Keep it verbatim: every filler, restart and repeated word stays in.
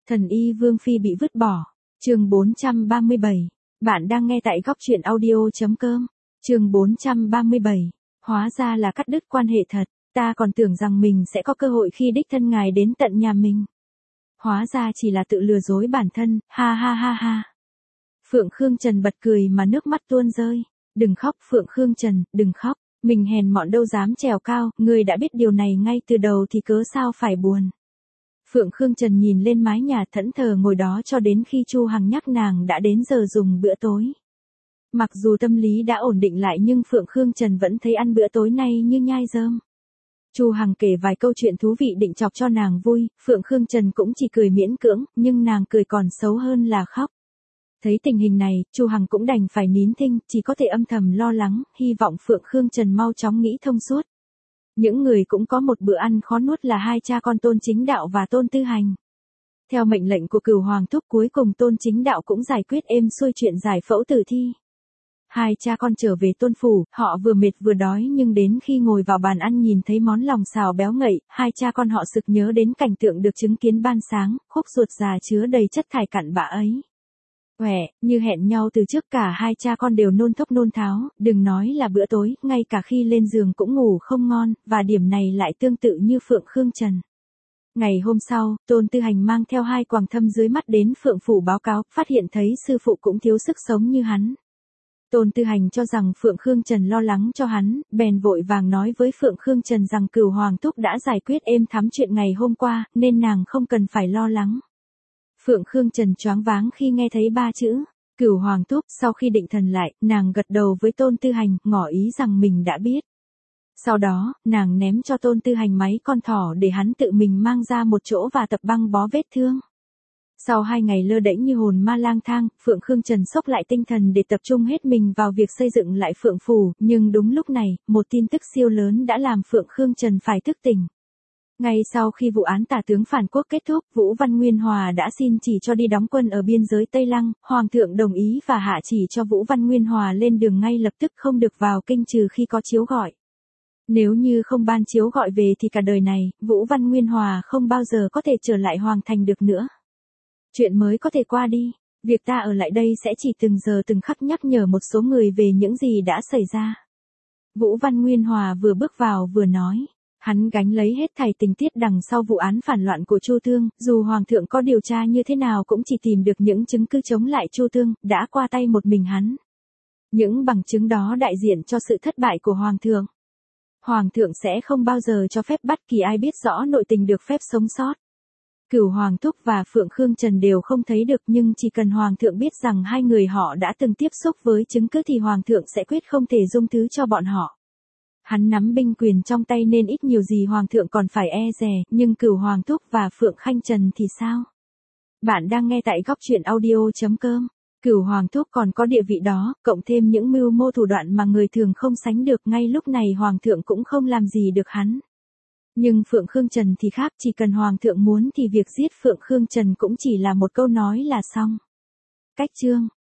Thần y Vương Phi bị vứt bỏ. Chương bốn trăm ba mươi bảy. Bạn đang nghe tại góc truyện audio.com. Chương bốn trăm ba mươi bảy. Hóa ra là cắt đứt quan hệ thật, ta còn tưởng rằng mình sẽ có cơ hội khi đích thân ngài đến tận nhà mình. Hóa ra chỉ là tự lừa dối bản thân, ha ha ha ha. Phượng Khương Trần bật cười mà nước mắt tuôn rơi. Đừng khóc Phượng Khương Trần, đừng khóc, mình hèn mọn đâu dám trèo cao, ngươi đã biết điều này ngay từ đầu thì cớ sao phải buồn. Phượng Khương Trần nhìn lên mái nhà thẫn thờ ngồi đó cho đến khi Chu Hằng nhắc nàng đã đến giờ dùng bữa tối. Mặc dù tâm lý đã ổn định lại nhưng Phượng Khương Trần vẫn thấy ăn bữa tối này như nhai rơm. Chu Hằng kể vài câu chuyện thú vị định chọc cho nàng vui, Phượng Khương Trần cũng chỉ cười miễn cưỡng, nhưng nàng cười còn xấu hơn là khóc. Thấy tình hình này, Chu Hằng cũng đành phải nín thinh, chỉ có thể âm thầm lo lắng, hy vọng Phượng Khương Trần mau chóng nghĩ thông suốt. Những người cũng có một bữa ăn khó nuốt là hai cha con Tôn Chính Đạo và Tôn Tư Hành. Theo mệnh lệnh của Cửu Hoàng thúc, cuối cùng Tôn Chính Đạo cũng giải quyết êm xuôi chuyện giải phẫu tử thi. Hai cha con trở về Tôn phủ, họ vừa mệt vừa đói nhưng đến khi ngồi vào bàn ăn nhìn thấy món lòng xào béo ngậy, hai cha con họ sực nhớ đến cảnh tượng được chứng kiến ban sáng, khúc ruột già chứa đầy chất thải cặn bã ấy. Quẻ, như hẹn nhau từ trước cả hai cha con đều nôn thốc nôn tháo, đừng nói là bữa tối, ngay cả khi lên giường cũng ngủ không ngon, và điểm này lại tương tự như Phượng Khương Trần. Ngày hôm sau, Tôn Tư Hành mang theo hai quàng thâm dưới mắt đến Phượng phủ báo cáo, phát hiện thấy sư phụ cũng thiếu sức sống như hắn. Tôn Tư Hành cho rằng Phượng Khương Trần lo lắng cho hắn, bèn vội vàng nói với Phượng Khương Trần rằng Cửu Hoàng thúc đã giải quyết êm thắm chuyện ngày hôm qua, nên nàng không cần phải lo lắng. Phượng Khương Trần choáng váng khi nghe thấy ba chữ Cửu Hoàng thúc, sau khi định thần lại, nàng gật đầu với Tôn Tư Hành, ngỏ ý rằng mình đã biết. Sau đó, nàng ném cho Tôn Tư Hành máy con thỏ để hắn tự mình mang ra một chỗ và tập băng bó vết thương. Sau hai ngày lơ đễnh như hồn ma lang thang, Phượng Khương Trần xốc lại tinh thần để tập trung hết mình vào việc xây dựng lại Phượng phủ, nhưng đúng lúc này, một tin tức siêu lớn đã làm Phượng Khương Trần phải thức tỉnh. Ngay sau khi vụ án tả tướng phản quốc kết thúc, Vũ Văn Nguyên Hòa đã xin chỉ cho đi đóng quân ở biên giới Tây Lăng, Hoàng thượng đồng ý và hạ chỉ cho Vũ Văn Nguyên Hòa lên đường ngay lập tức, không được vào kinh trừ khi có chiếu gọi. Nếu như không ban chiếu gọi về thì cả đời này, Vũ Văn Nguyên Hòa không bao giờ có thể trở lại Hoàng thành được nữa. Chuyện mới có thể qua đi, việc ta ở lại đây sẽ chỉ từng giờ từng khắc nhắc nhở một số người về những gì đã xảy ra. Vũ Văn Nguyên Hòa vừa bước vào vừa nói. Hắn gánh lấy hết thảy tình tiết đằng sau vụ án phản loạn của Chu Thương, dù Hoàng thượng có điều tra như thế nào cũng chỉ tìm được những chứng cứ chống lại Chu Thương, đã qua tay một mình hắn. Những bằng chứng đó đại diện cho sự thất bại của Hoàng thượng. Hoàng thượng sẽ không bao giờ cho phép bất kỳ ai biết rõ nội tình được phép sống sót. Cửu Hoàng thúc và Phượng Khương Trần đều không thấy được, nhưng chỉ cần Hoàng thượng biết rằng hai người họ đã từng tiếp xúc với chứng cứ thì Hoàng thượng sẽ quyết không thể dung thứ cho bọn họ. Hắn nắm binh quyền trong tay nên ít nhiều gì Hoàng thượng còn phải e dè, nhưng Cửu Hoàng thúc và Phượng Khanh Trần thì sao? Bạn đang nghe tại góc truyện audio.com. Cửu Hoàng thúc còn có địa vị đó, cộng thêm những mưu mô thủ đoạn mà người thường không sánh được, ngay lúc này Hoàng thượng cũng không làm gì được hắn. Nhưng Phượng Khương Trần thì khác, chỉ cần Hoàng thượng muốn thì việc giết Phượng Khương Trần cũng chỉ là một câu nói là xong. Cách chương